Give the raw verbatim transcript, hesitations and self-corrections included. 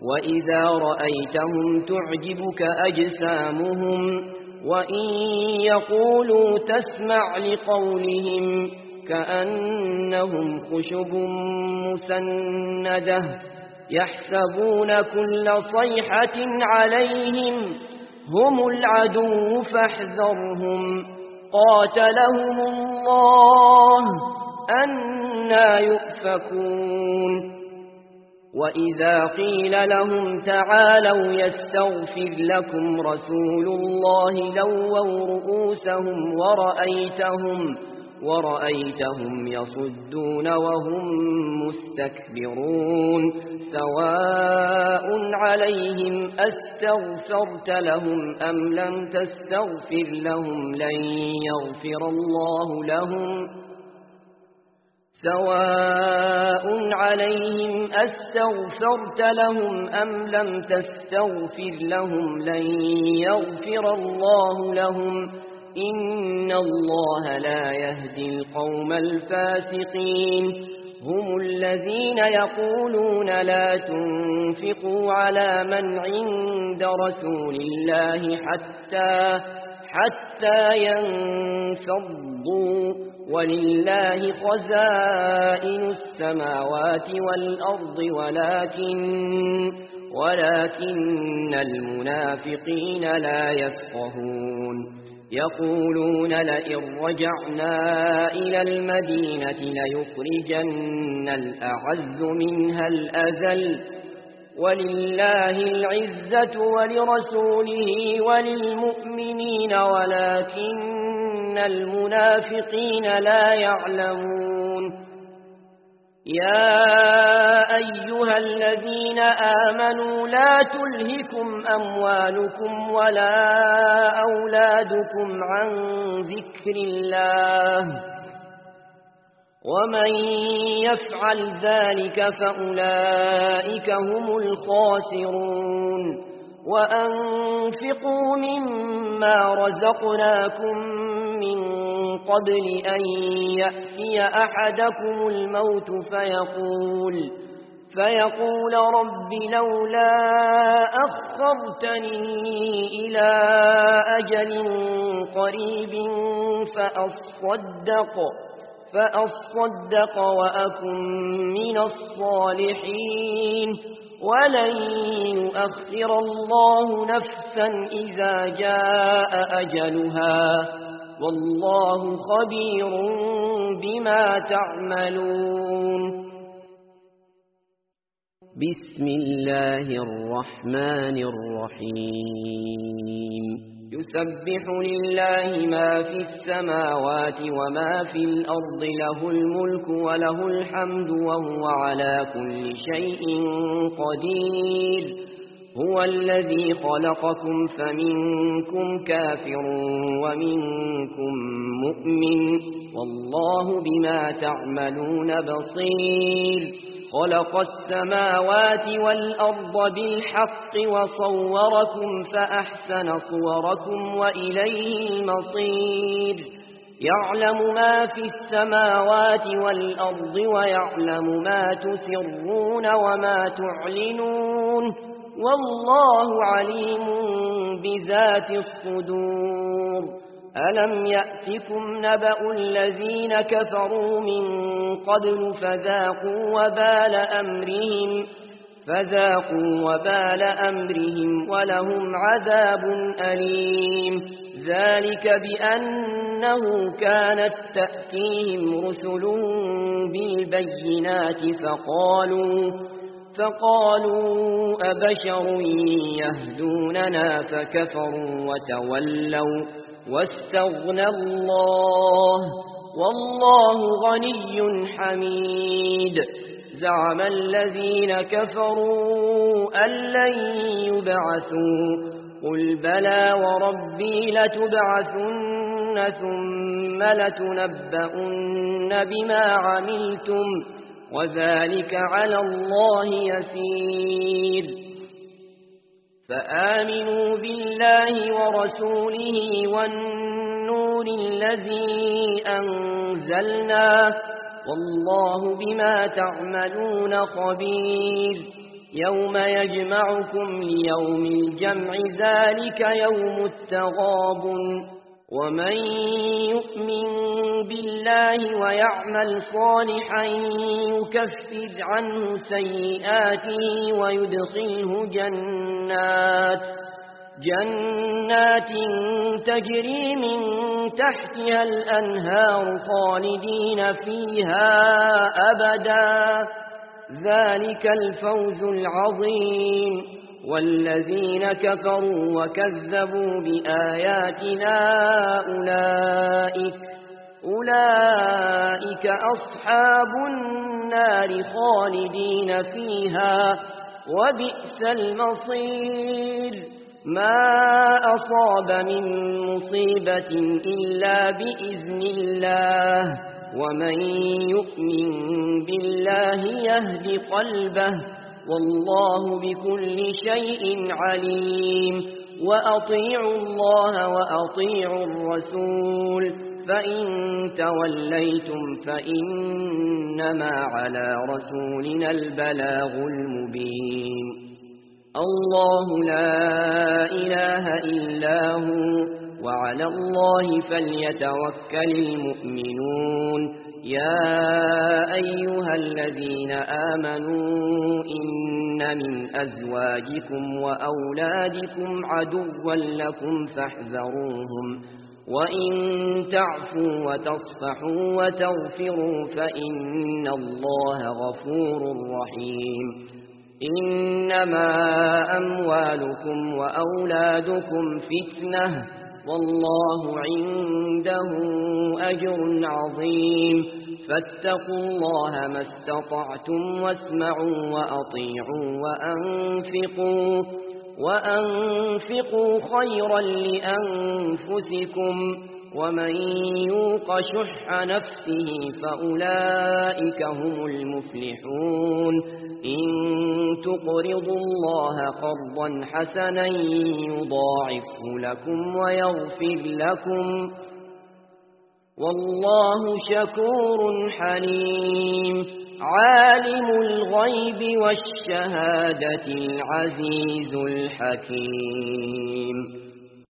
وإذا رأيتهم تعجبك أجسامهم وإن يقولوا تسمع لقولهم كأنهم خشب مسندة يحسبون كل صيحة عليهم هم العدو فاحذرهم قاتلهم الله أنى يؤفكون وإذا قيل لهم تعالوا يستغفر لكم رسول الله لووا رؤوسهم ورأيتهم ورأيتهم يصدون وهم مستكبرون سواء عليهم أستغفرت لهم أم لم تستغفر لهم لن يغفر الله لهم سواء عليهم أستغفرت لهم أم لم تستغفر لهم لن يغفر الله لهم إن الله لا يهدي القوم الفاسقين هم الذين يقولون لا تنفقوا على من عند رسول الله حتى حتى ينفضوا ولله خزائن السماوات والأرض ولكن ولكن المنافقين لا يفقهون يقولون لئن رجعنا إلى المدينة ليخرجن الأعز منها الأذل ولله العزة ولرسوله وللمؤمنين ولكن المنافقين لا يعلمون يا أيها الذين آمنوا لا تلهكم أموالكم ولا أولادكم عن ذكر الله ومن يفعل ذلك فأولئك هم الخاسرون وأنفقوا مما رزقناكم من قبل أن يأتي أحدكم الموت فيقول فيقول رب لولا أخرتني إلى أجل قريب فأصدق فأصدق وأكن من الصالحين ولن يؤخر الله نفسا إذا جاء أجلها والله خبير بما تعملون بسم الله الرحمن الرحيم يسبح لله ما في السماوات وما في الأرض له الملك وله الحمد وهو على كل شيء قدير هو الذي خلقكم فمنكم كافر ومنكم مؤمن والله بما تعملون بصير خلق السماوات والأرض بالحق وصوركم فأحسن صوركم وإليه المصير يعلم ما في السماوات والأرض ويعلم ما تسرون وما تعلنون والله عليم بذات الصدور ألم يأتكم نبأ الذين كفروا من قبل فذاقوا وبال أمرهم فذاقوا وبال أمرهم ولهم عذاب أليم ذلك بأنه كانت تأتيهم رسل بالبينات فقالوا فقالوا أبشر يهدوننا فكفروا وتولوا واستغنى الله والله غني حميد زعم الذين كفروا أن لن يبعثوا قل بلى وربي لتبعثن ثم لتنبؤن بما عملتم وذلك على الله يسير فآمنوا بالله ورسوله والنور الذي أنزلنا والله بما تعملون خبير يوم يجمعكم ليوم الجمع ذلك يوم التغابن ومن يؤمن بالله ويعمل صالحا يكفر عنه سيئاته ويدخله جنات جنات تجري من تحتها الأنهار خالدين فيها أبدا ذلك الفوز العظيم والذين كفروا وكذبوا بآياتنا أولئك أولئك أصحاب النار خالدين فيها وبئس المصير ما أصاب من مصيبة إلا بإذن الله ومن يؤمن بالله يهد قلبه والله بكل شيء عليم وأطيعوا الله وأطيعوا الرسول فإن توليتم فإنما على رسولنا البلاغ المبين الله لا إله إلا هو وعلى الله فليتوكل المؤمنون يا أيها الذين آمنوا إن من أزواجكم وأولادكم عدوا لكم فاحذروهم وإن تعفوا وتصفحوا وتغفروا فإن الله غفور رحيم إنما أموالكم وأولادكم فتنة والله عنده أجر عظيم فاتقوا الله ما استطعتم واسمعوا وأطيعوا وأنفقوا وأنفقوا خيرا لأنفسكم ومن يوق شح نفسه فأولئك هم المفلحون إن تقرضوا الله قرضا حسنا يضاعفه لكم ويغفر لكم والله شكور حليم عالم الغيب والشهادة العزيز الحكيم